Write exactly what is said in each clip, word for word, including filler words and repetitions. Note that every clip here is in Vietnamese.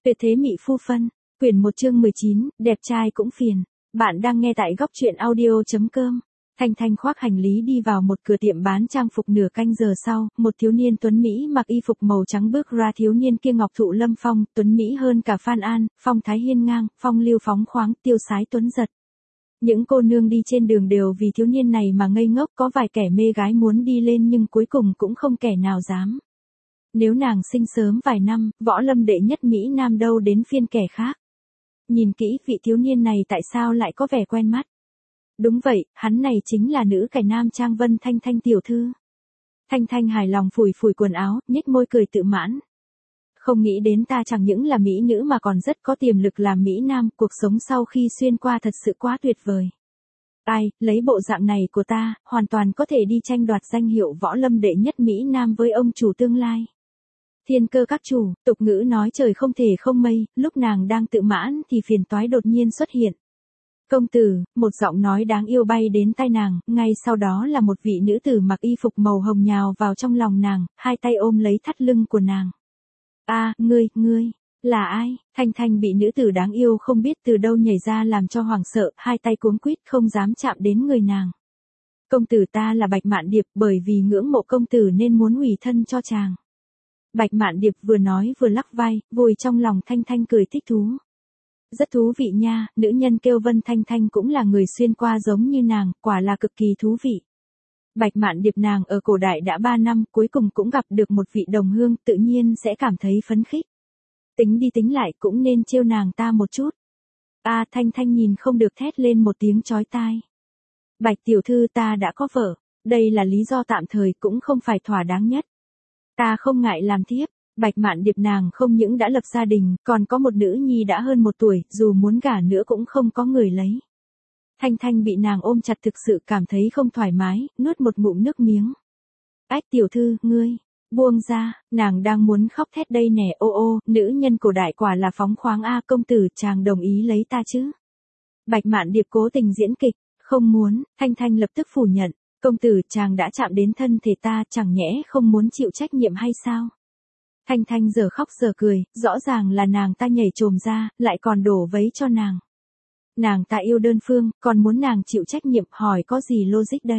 Tuyệt thế mỹ phu phân, quyển một chương mười chín, đẹp trai cũng phiền. Bạn đang nghe tại góc truyện audio.com. Thanh Thanh khoác hành lý đi vào một cửa tiệm bán trang phục. Nửa canh giờ sau, một thiếu niên tuấn Mỹ mặc y phục màu trắng bước ra. Thiếu niên kia ngọc thụ lâm phong, tuấn Mỹ hơn cả Phan An, phong thái hiên ngang, phong lưu phóng khoáng, tiêu sái tuấn giật. Những cô nương đi trên đường đều vì thiếu niên này mà ngây ngốc, có vài kẻ mê gái muốn đi lên nhưng cuối cùng cũng không kẻ nào dám. Nếu nàng sinh sớm vài năm, võ lâm đệ nhất Mỹ Nam đâu đến phiên kẻ khác. Nhìn kỹ, vị thiếu niên này tại sao lại có vẻ quen mắt? Đúng vậy, hắn này chính là nữ cải nam trang Vân Thanh Thanh tiểu thư. Thanh Thanh hài lòng phủi phủi quần áo, nhếch môi cười tự mãn. Không nghĩ đến ta chẳng những là mỹ nữ mà còn rất có tiềm lực làm Mỹ Nam, cuộc sống sau khi xuyên qua thật sự quá tuyệt vời. Ai, lấy bộ dạng này của ta, hoàn toàn có thể đi tranh đoạt danh hiệu võ lâm đệ nhất Mỹ Nam với ông chủ tương lai. Thiên cơ các chủ, tục ngữ nói trời không thể không mây, lúc nàng đang tự mãn thì phiền toái đột nhiên xuất hiện. Công tử, một giọng nói đáng yêu bay đến tai nàng, ngay sau đó là một vị nữ tử mặc y phục màu hồng nhào vào trong lòng nàng, hai tay ôm lấy thắt lưng của nàng. A, à, ngươi, ngươi, là ai? Thanh Thanh bị nữ tử đáng yêu không biết từ đâu nhảy ra làm cho hoảng sợ, hai tay cuống quýt không dám chạm đến người nàng. Công tử ta là Bạch Mạn Điệp, bởi vì ngưỡng mộ công tử nên muốn hủy thân cho chàng. Bạch Mạn Điệp vừa nói vừa lắc vai, vùi trong lòng Thanh Thanh cười thích thú. Rất thú vị nha, nữ nhân kêu Vân Thanh Thanh cũng là người xuyên qua giống như nàng, quả là cực kỳ thú vị. Bạch Mạn Điệp nàng ở cổ đại đã ba năm, cuối cùng cũng gặp được một vị đồng hương, tự nhiên sẽ cảm thấy phấn khích. Tính đi tính lại cũng nên trêu nàng ta một chút. A, à, Thanh Thanh nhìn không được thét lên một tiếng chói tai. Bạch tiểu thư, ta đã có vợ, đây là lý do tạm thời cũng không phải thỏa đáng nhất. Ta không ngại làm thiếp. Bạch Mạn Điệp nàng không những đã lập gia đình, còn có một nữ nhi đã hơn một tuổi, dù muốn gả nữa cũng không có người lấy. Thanh Thanh bị nàng ôm chặt thực sự cảm thấy không thoải mái, nuốt một ngụm nước miếng. Ách tiểu thư, ngươi, buông ra, nàng đang muốn khóc thét đây nè. Ô ô, nữ nhân cổ đại quả là phóng khoáng a. Công tử, chàng đồng ý lấy ta chứ? Bạch Mạn Điệp cố tình diễn kịch, không muốn. Thanh Thanh lập tức phủ nhận. Công tử, chàng đã chạm đến thân thể ta, chẳng nhẽ không muốn chịu trách nhiệm hay sao? Thanh Thanh giờ khóc giờ cười, rõ ràng là nàng ta nhảy chồm ra, lại còn đổ vấy cho nàng. Nàng ta yêu đơn phương, còn muốn nàng chịu trách nhiệm, hỏi có gì logic đây?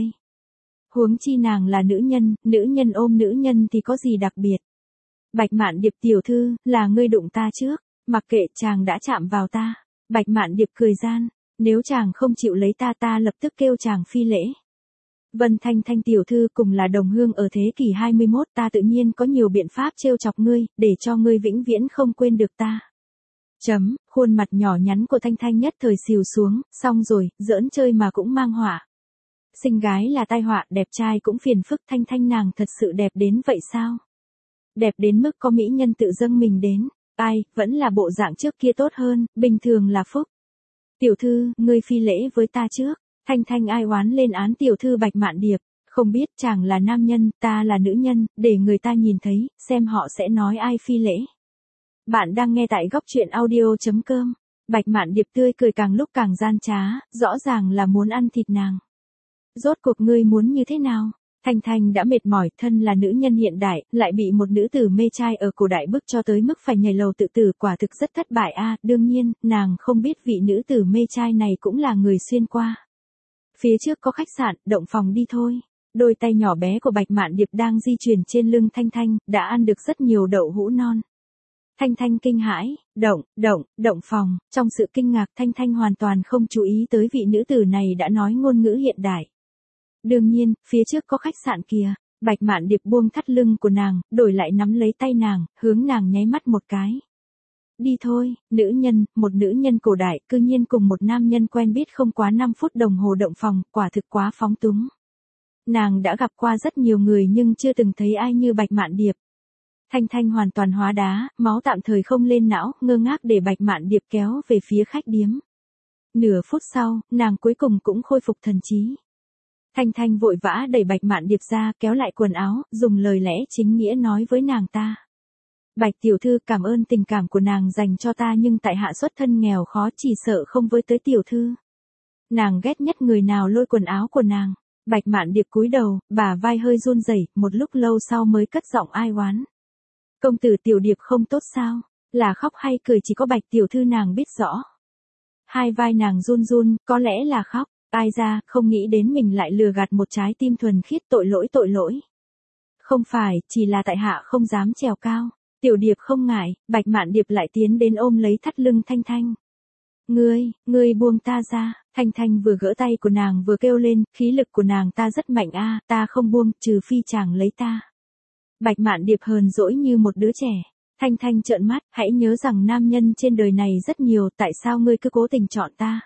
Huống chi nàng là nữ nhân, nữ nhân ôm nữ nhân thì có gì đặc biệt? Bạch Mạn Điệp tiểu thư, là ngươi đụng ta trước, mặc kệ chàng đã chạm vào ta. Bạch Mạn Điệp cười gian, nếu chàng không chịu lấy ta ta lập tức kêu chàng phi lễ. Vân Thanh Thanh tiểu thư cùng là đồng hương ở thế kỷ hai mươi mốt, ta tự nhiên có nhiều biện pháp trêu chọc ngươi, để cho ngươi vĩnh viễn không quên được ta. Chấm, khuôn mặt nhỏ nhắn của Thanh Thanh nhất thời xìu xuống, xong rồi, giỡn chơi mà cũng mang họa. Xinh gái là tai họa, đẹp trai cũng phiền phức. Thanh Thanh nàng thật sự đẹp đến vậy sao? Đẹp đến mức có mỹ nhân tự dâng mình đến. Ai, vẫn là bộ dạng trước kia tốt hơn, bình thường là phúc. Tiểu thư, ngươi phi lễ với ta trước. Thanh Thanh ai oán lên án tiểu thư Bạch Mạn Điệp, không biết chàng là nam nhân, ta là nữ nhân, để người ta nhìn thấy, xem họ sẽ nói ai phi lễ. Bạn đang nghe tại góc truyện audio.com. Bạch Mạn Điệp tươi cười càng lúc càng gian trá, rõ ràng là muốn ăn thịt nàng. Rốt cuộc ngươi muốn như thế nào? Thanh Thanh đã mệt mỏi, thân là nữ nhân hiện đại, lại bị một nữ tử mê trai ở cổ đại bức cho tới mức phải nhảy lầu tự tử, quả thực rất thất bại a. À, đương nhiên, nàng không biết vị nữ tử mê trai này cũng là người xuyên qua. Phía trước có khách sạn, động phòng đi thôi. Đôi tay nhỏ bé của Bạch Mạn Điệp đang di chuyển trên lưng Thanh Thanh, đã ăn được rất nhiều đậu hũ non. Thanh Thanh kinh hãi, động, động, động phòng, trong sự kinh ngạc Thanh Thanh hoàn toàn không chú ý tới vị nữ tử này đã nói ngôn ngữ hiện đại. Đương nhiên, phía trước có khách sạn kìa. Bạch Mạn Điệp buông thắt lưng của nàng, đổi lại nắm lấy tay nàng, hướng nàng nháy mắt một cái. Đi thôi, nữ nhân, một nữ nhân cổ đại, cư nhiên cùng một nam nhân quen biết không quá năm phút đồng hồ động phòng, quả thực quá phóng túng. Nàng đã gặp qua rất nhiều người nhưng chưa từng thấy ai như Bạch Mạn Điệp. Thanh Thanh hoàn toàn hóa đá, máu tạm thời không lên não, ngơ ngác để Bạch Mạn Điệp kéo về phía khách điếm. Nửa phút sau, nàng cuối cùng cũng khôi phục thần trí. Thanh Thanh vội vã đẩy Bạch Mạn Điệp ra, kéo lại quần áo, dùng lời lẽ chính nghĩa nói với nàng ta. Bạch tiểu thư, cảm ơn tình cảm của nàng dành cho ta nhưng tại hạ xuất thân nghèo khó chỉ sợ không với tới tiểu thư. Nàng ghét nhất người nào lôi quần áo của nàng. Bạch Mạn Điệp cúi đầu, bả vai hơi run rẩy, một lúc lâu sau mới cất giọng ai oán. Công tử tiểu điệp không tốt sao? Là khóc hay cười chỉ có Bạch tiểu thư nàng biết rõ. Hai vai nàng run run, có lẽ là khóc, ai ra, không nghĩ đến mình lại lừa gạt một trái tim thuần khiết, tội lỗi tội lỗi. Không phải, chỉ là tại hạ không dám trèo cao. Tiểu Điệp không ngại, Bạch Mạn Điệp lại tiến đến ôm lấy thắt lưng Thanh Thanh. Ngươi, ngươi buông ta ra, Thanh Thanh vừa gỡ tay của nàng vừa kêu lên, khí lực của nàng ta rất mạnh a, ta không buông, trừ phi chàng lấy ta. Bạch Mạn Điệp hờn dỗi như một đứa trẻ. Thanh Thanh trợn mắt, hãy nhớ rằng nam nhân trên đời này rất nhiều, tại sao ngươi cứ cố tình chọn ta?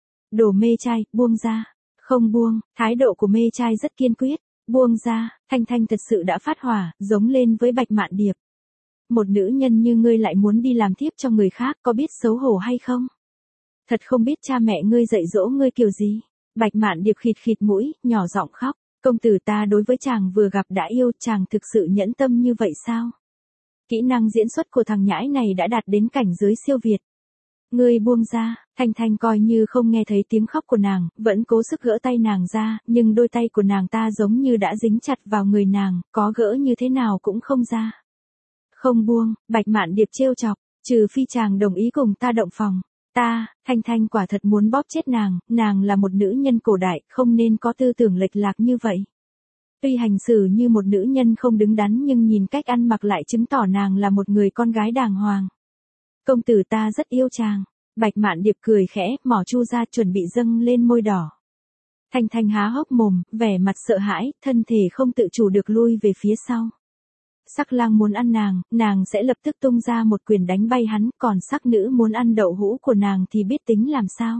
Đồ mê trai, buông ra. Không buông, thái độ của mê trai rất kiên quyết. Buông ra, Thanh Thanh thật sự đã phát hỏa, giống lên với Bạch Mạn Điệp. Một nữ nhân như ngươi lại muốn đi làm thiếp cho người khác, có biết xấu hổ hay không? Thật không biết cha mẹ ngươi dạy dỗ ngươi kiểu gì? Bạch Mạn Điệp khịt khịt mũi, nhỏ giọng khóc. Công tử ta đối với chàng vừa gặp đã yêu, chàng thực sự nhẫn tâm như vậy sao? Kỹ năng diễn xuất của thằng nhãi này đã đạt đến cảnh giới siêu việt. Ngươi buông ra, Thanh Thanh coi như không nghe thấy tiếng khóc của nàng, vẫn cố sức gỡ tay nàng ra, nhưng đôi tay của nàng ta giống như đã dính chặt vào người nàng, có gỡ như thế nào cũng không ra. Không buông, Bạch Mạn Điệp trêu chọc, trừ phi chàng đồng ý cùng ta động phòng. Ta, Thanh Thanh quả thật muốn bóp chết nàng, nàng là một nữ nhân cổ đại, không nên có tư tưởng lệch lạc như vậy. Tuy hành xử như một nữ nhân không đứng đắn nhưng nhìn cách ăn mặc lại chứng tỏ nàng là một người con gái đàng hoàng. Công tử ta rất yêu chàng. Bạch Mạn Điệp cười khẽ, mỏ chu ra chuẩn bị dâng lên môi đỏ. Thanh Thanh há hốc mồm, vẻ mặt sợ hãi, thân thể không tự chủ được lui về phía sau. Sắc lang muốn ăn nàng, nàng sẽ lập tức tung ra một quyền đánh bay hắn, còn sắc nữ muốn ăn đậu hũ của nàng thì biết tính làm sao.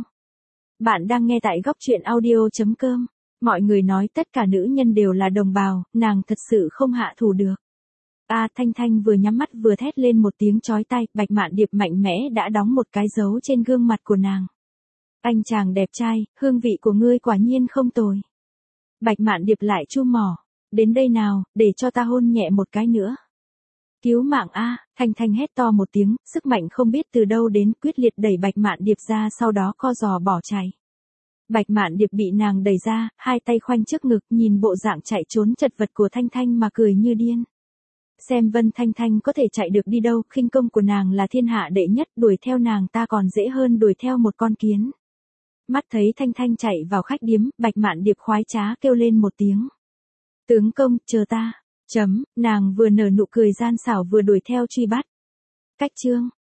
Bạn đang nghe tại góc truyện audio chấm com. Mọi người nói tất cả nữ nhân đều là đồng bào, nàng thật sự không hạ thủ được. A à, Thanh Thanh vừa nhắm mắt vừa thét lên một tiếng chói tai, Bạch Mạn Điệp mạnh mẽ đã đóng một cái dấu trên gương mặt của nàng. Anh chàng đẹp trai, hương vị của ngươi quả nhiên không tồi. Bạch Mạn Điệp lại chu mỏ. Đến đây nào, để cho ta hôn nhẹ một cái nữa. Cứu mạng a, Thanh Thanh hét to một tiếng, sức mạnh không biết từ đâu đến quyết liệt đẩy Bạch Mạn Điệp ra sau đó co giò bỏ chạy. Bạch Mạn Điệp bị nàng đẩy ra, hai tay khoanh trước ngực nhìn bộ dạng chạy trốn chật vật của Thanh Thanh mà cười như điên. Xem Vân Thanh Thanh có thể chạy được đi đâu, khinh công của nàng là thiên hạ đệ nhất, đuổi theo nàng ta còn dễ hơn đuổi theo một con kiến. Mắt thấy Thanh Thanh chạy vào khách điếm, Bạch Mạn Điệp khoái trá kêu lên một tiếng. Tướng công, chờ ta. Chấm, nàng vừa nở nụ cười gian xảo vừa đuổi theo truy bắt. Cách chương.